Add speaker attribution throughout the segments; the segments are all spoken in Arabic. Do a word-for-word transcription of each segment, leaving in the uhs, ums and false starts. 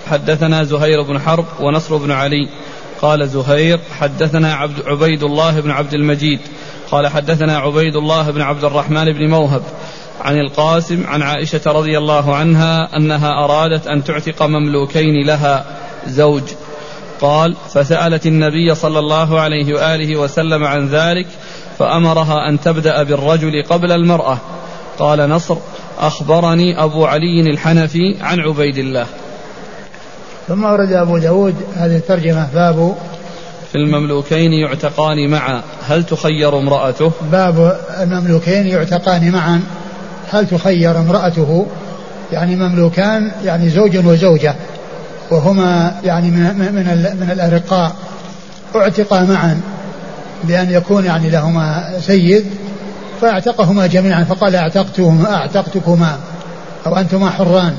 Speaker 1: حدثنا زهير بن حرب ونصر بن علي. قال زهير حدثنا عبد عبيد الله بن عبد المجيد قال حدثنا عبيد الله بن عبد الرحمن بن موهب عن القاسم عن عائشة رضي الله عنها أنها أرادت أن تعتق مملوكين لها زوج. قال فسألت النبي صلى الله عليه وآله وسلم عن ذلك فأمرها أن تبدأ بالرجل قبل المرأة. قال نصر أخبرني أبو علي الحنفي عن عبيد الله.
Speaker 2: ثم ورد أبو داود هذه الترجمة باب
Speaker 1: في المملوكين يعتقان معا هل تخير امرأته.
Speaker 2: باب المملوكين يعتقان معا هل تخير امرأته، يعني مملوكان يعني زوج وزوجة وهما يعني من من من الأرقاء اعتقا معا بأن يكون يعني لهما سيد فاعتقهما جميعا فقال اعتقتهما اعتقتكما أو أنتما حران،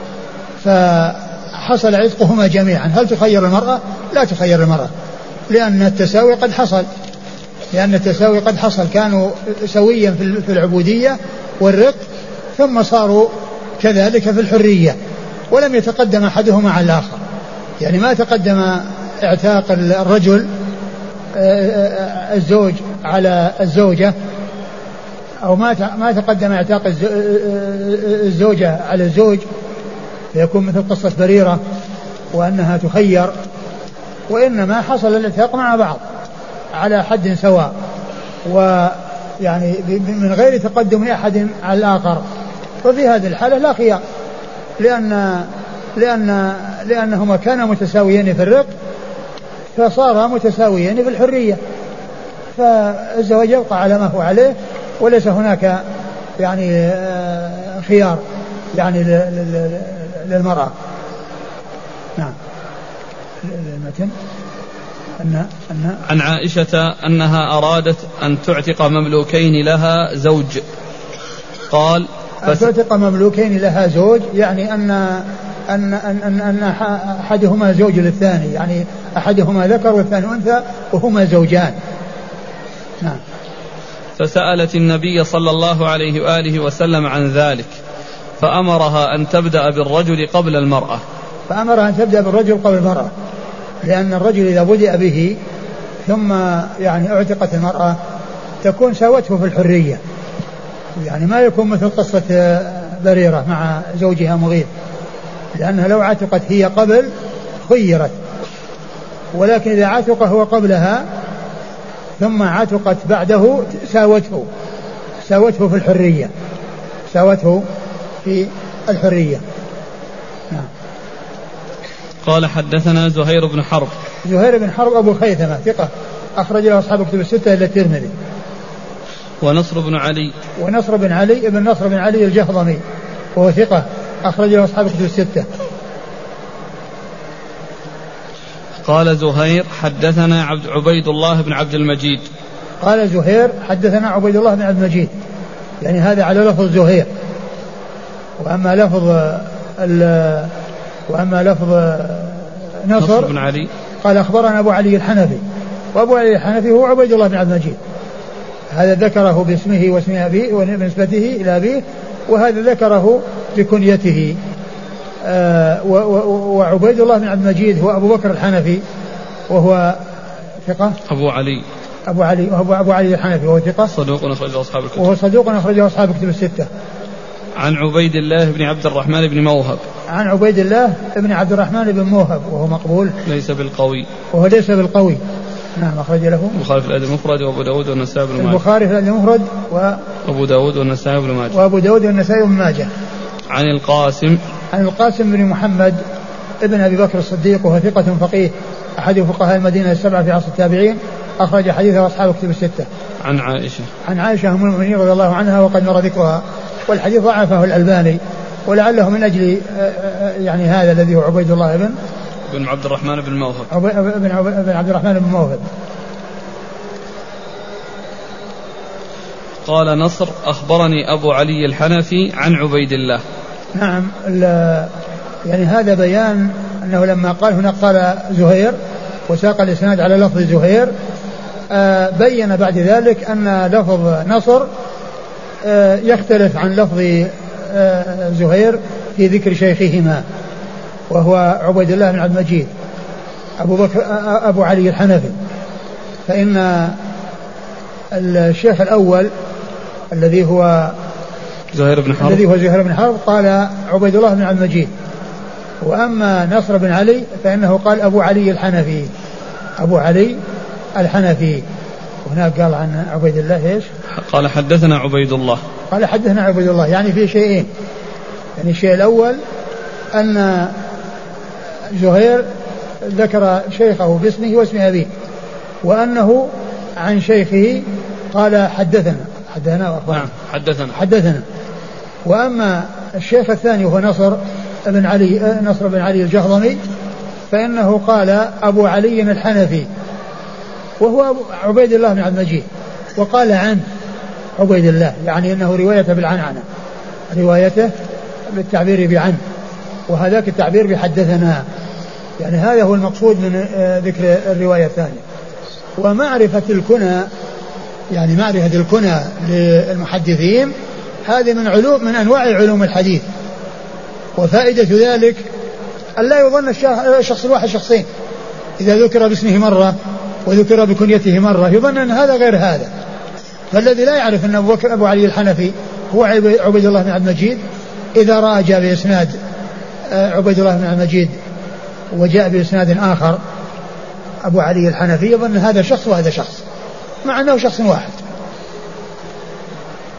Speaker 2: فحصل عتقهما جميعا. هل تخير المرأة؟ لا تخير المرأة، لأن التساوي قد حصل لأن التساوي قد حصل كانوا سويا في العبودية والرق ثم صاروا كذلك في الحرية ولم يتقدم أحدهما على الآخر، يعني ما تقدم اعتاق الرجل الزوج على الزوجة أو ما ما تقدم اعتاق الزوجة على الزوج فيكون مثل قصة بريرة وأنها تخير، وإنما حصل الاتفاق مع بعض على حد سواء ويعني من غير تقدم أحد على الآخر، ففي هذه الحالة لا خيار لأن لأن لأنهما كانا متساويين في الرق فصارا متساويين في الحرية، فالزواج يبقى على ما هو عليه وليس هناك يعني خيار يعني للمرأة. نعم. المتن أن أن
Speaker 1: عن عائشة أنها أرادت أن تعتق مملوكين لها زوج. قال
Speaker 2: أن تعتق مملوكين لها زوج يعني أن أن أن أن أحدهما زوج للثاني، يعني أحدهما ذكر والثاني أنثى وهما زوجان. نعم.
Speaker 1: فسألت النبي صلى الله عليه وآله وسلم عن ذلك فأمرها أن تبدأ بالرجل قبل المرأة.
Speaker 2: فأمرها أن تبدأ بالرجل قبل المرأة، لأن الرجل إذا بدأ به ثم يعني اعتقت المرأة تكون ساوته في الحرية، يعني ما يكون مثل قصة بريرة مع زوجها مغيث، لأنها لو عتقت هي قبل خيرت، ولكن إذا عتق هو قبلها ثم عتقت بعده ساوته ساوته في الحرية ساوته في الحرية. نعم.
Speaker 1: قال حدثنا زهير بن حرب.
Speaker 2: زهير بن حرب أبو خيثمة ثقة أخرج له أصحاب كتب الستة إلا الترمذي.
Speaker 1: ونصر بن علي.
Speaker 2: ونصر بن علي ابن نصر بن علي الجهضمي وهو ثقة أخرج له أصحاب كتب الستة.
Speaker 1: قال زهير حدثنا عبد عبيد الله بن عبد المجيد.
Speaker 2: قال زهير حدثنا عبيد الله بن عبد المجيد، يعني هذا على لفظ زهير، وأما لفظ وأما لفظ نصر,
Speaker 1: نصر بن علي
Speaker 2: قال أخبرنا أبو علي الحنفي، وأبو علي الحنفي هو عبيد الله بن عبد المجيد، هذا ذكره باسمه واسم أبيه ونسبته إلى أبيه، وهذا ذكره بكنيته. آه وعبيد الله بن عبد المجيد هو أبو بكر الحنفي وهو ثقة.
Speaker 1: أبو علي
Speaker 2: أبو علي وهو أبو علي الحنفي وهو ثقة
Speaker 1: صدوق أخرجه أصحاب الكتب
Speaker 2: وهو صدوق أخرجه أصحاب الكتب الستة.
Speaker 1: عن عبيد الله بن عبد الرحمن بن موهب.
Speaker 2: عن عبيد الله بن عبد الرحمن بن موهب وهو مقبول
Speaker 1: ليس بالقوي
Speaker 2: وهو ليس بالقوي. نعم. أخرج له
Speaker 1: البخاري في الأدب المفرد وأبو داود والنسائي بن ماجه.
Speaker 2: البخاري في الأدب المفرد
Speaker 1: وأبو داود والنسائي بن ماجه.
Speaker 2: وأبو داود والنسائي بن ماجه.
Speaker 1: عن القاسم.
Speaker 2: عن القاسم بن محمد ابن أبي بكر الصديق وهو ثقة فقيه أحد فقهاء المدينة السبعة في عصر التابعين أخرج حديثه أصحاب كتب الستة.
Speaker 1: عن عائشة.
Speaker 2: عن عائشة أم المؤمنين رضي الله عنها وقد مر ذكرها، والحديث ضعفه الألباني ولعله من أجل يعني هذا الذي هو عبيد الله بن
Speaker 1: بن عبد الرحمن بن موهب
Speaker 2: بن عبد الرحمن بن موهب.
Speaker 1: قال نصر أخبرني أبو علي الحنفي عن عبيد الله.
Speaker 2: نعم. يعني هذا بيان أنه لما قال هنا قال زهير وساق الإسناد على لفظ زهير، بين بعد ذلك أن لفظ نصر يختلف عن لفظ زهير في ذكر شيخهما، وهو عبيد الله بن عبد المجيد أبو بكر أبو علي الحنفي. فإن الشيخ الأول الذي هو
Speaker 1: زهير بن حرب
Speaker 2: الذي هو زهير بن حرب قال عبيد الله بن عبد المجيد. وأما نصر بن علي فإنه قال أبو علي الحنفي أبو علي الحنفي. وهناك قال عن عبيد الله إيش؟
Speaker 1: قال حدثنا عبيد الله
Speaker 2: قال حدثنا عبيد الله. يعني في شيئين. يعني الشيء الأول أن زهير ذكر شيخه باسمه واسم أبيه, وأنه عن شيخه قال حدثنا حدثنا وأخبرنا
Speaker 1: نعم حدثنا
Speaker 2: حدثنا. وأما الشيخ الثاني وهو نصر بن علي نصر بن علي الجهضمي فإنه قال أبو علي الحنفي وهو عبيد الله بن عبد المجيد, وقال عن عبيد الله, يعني أنه روايته بالعنعنة, روايته بالتعبير بعن, وهذاك التعبير بحدثنا. يعني هذا هو المقصود من ذكر الرواية الثانية. ومعرفة الكنى, يعني معرفة الكنى للمحدثين هذه من علوم من أنواع علوم الحديث. وفائدة ذلك أن لا يظن الشخص الواحد شخصين, إذا ذكر باسمه مرة وذكر بكنيته مرة يظن أن هذا غير هذا. فالذي لا يعرف أن أبو بكر أبو علي الحنفي هو عبيد الله بن عبد المجيد, إذا راجع بإسناد عبيد الله بن عبد المجيد وجاء بإسناد آخر أبو علي الحنفي يظن هذا شخص وهذا شخص, مع أنه شخص واحد.